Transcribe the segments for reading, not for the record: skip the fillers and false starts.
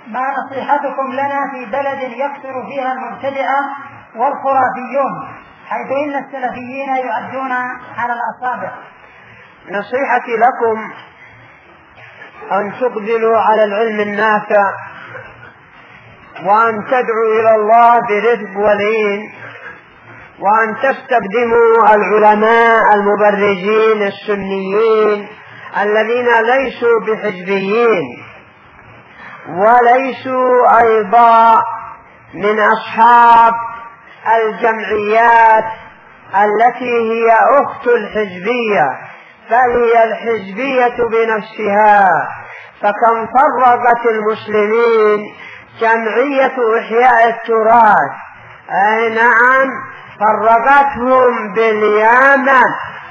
ما نصيحتكم لنا في بلد يكثر فيها المبتدعة والخرافيون، حيث إن السلفيين يعدون على الأصابع؟ نصيحتي لكم أن تقبلوا على العلم النافع، وأن تدعوا إلى الله برفق ولين، وأن تستخدموا العلماء المبرزين السنيين الذين ليسوا بحزبيين وليسوا أيضا من أصحاب الجمعيات التي هي أخت الحزبية، بل هي الحزبية بنفسها. فكم فرقت المسلمين جمعية إحياء التراث، أي نعم، فرقتهم باليمن،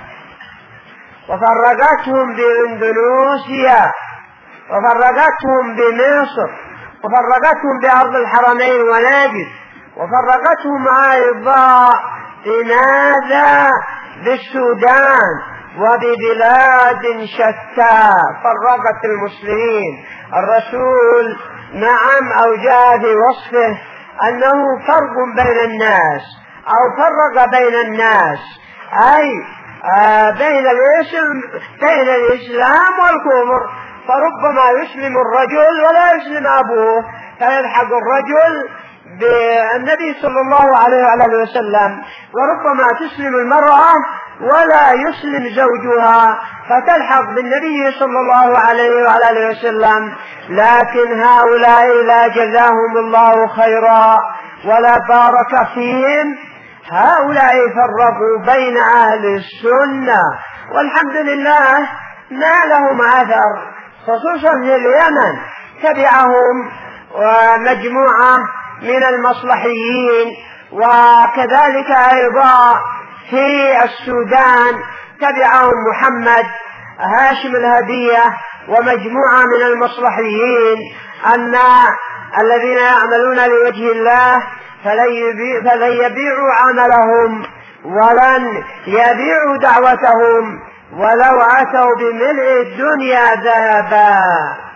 وفرقتهم بإندونيسيا، وفرقتهم بمصر، وفرقتهم بأرض الحرمين ونجد، وفرقتهم أيضا بماذا؟ بالسودان وببلاد شتى. فرقت المسلمين. الرسول نعم أوجه في وصفه أنه فرق بين الناس، أو فرق بين الناس، أي بين الإسلام والكفر. فربما يسلم الرجل ولا يسلم أبوه، فيلحق الرجل بالنبي صلى الله عليه وآله وسلم، وربما تسلم المرأة ولا يسلم زوجها فتلحق بالنبي صلى الله عليه وآله وسلم. لكن هؤلاء لا جزاهم الله خيرا ولا بارك فيهم، هؤلاء فرقوا بين أهل السنة، والحمد لله ما لهم أثر، خصوصا في اليمن تبعهم مجموعة من المصلحيين، وكذلك أيضا في السودان تبعهم محمد هاشم الهدية ومجموعة من المصلحيين، أن الذين يعملون لوجه الله فلن يبيعوا عملهم ولن يبيعوا دعوتهم ولو أتوا بملء الدنيا ذهبا.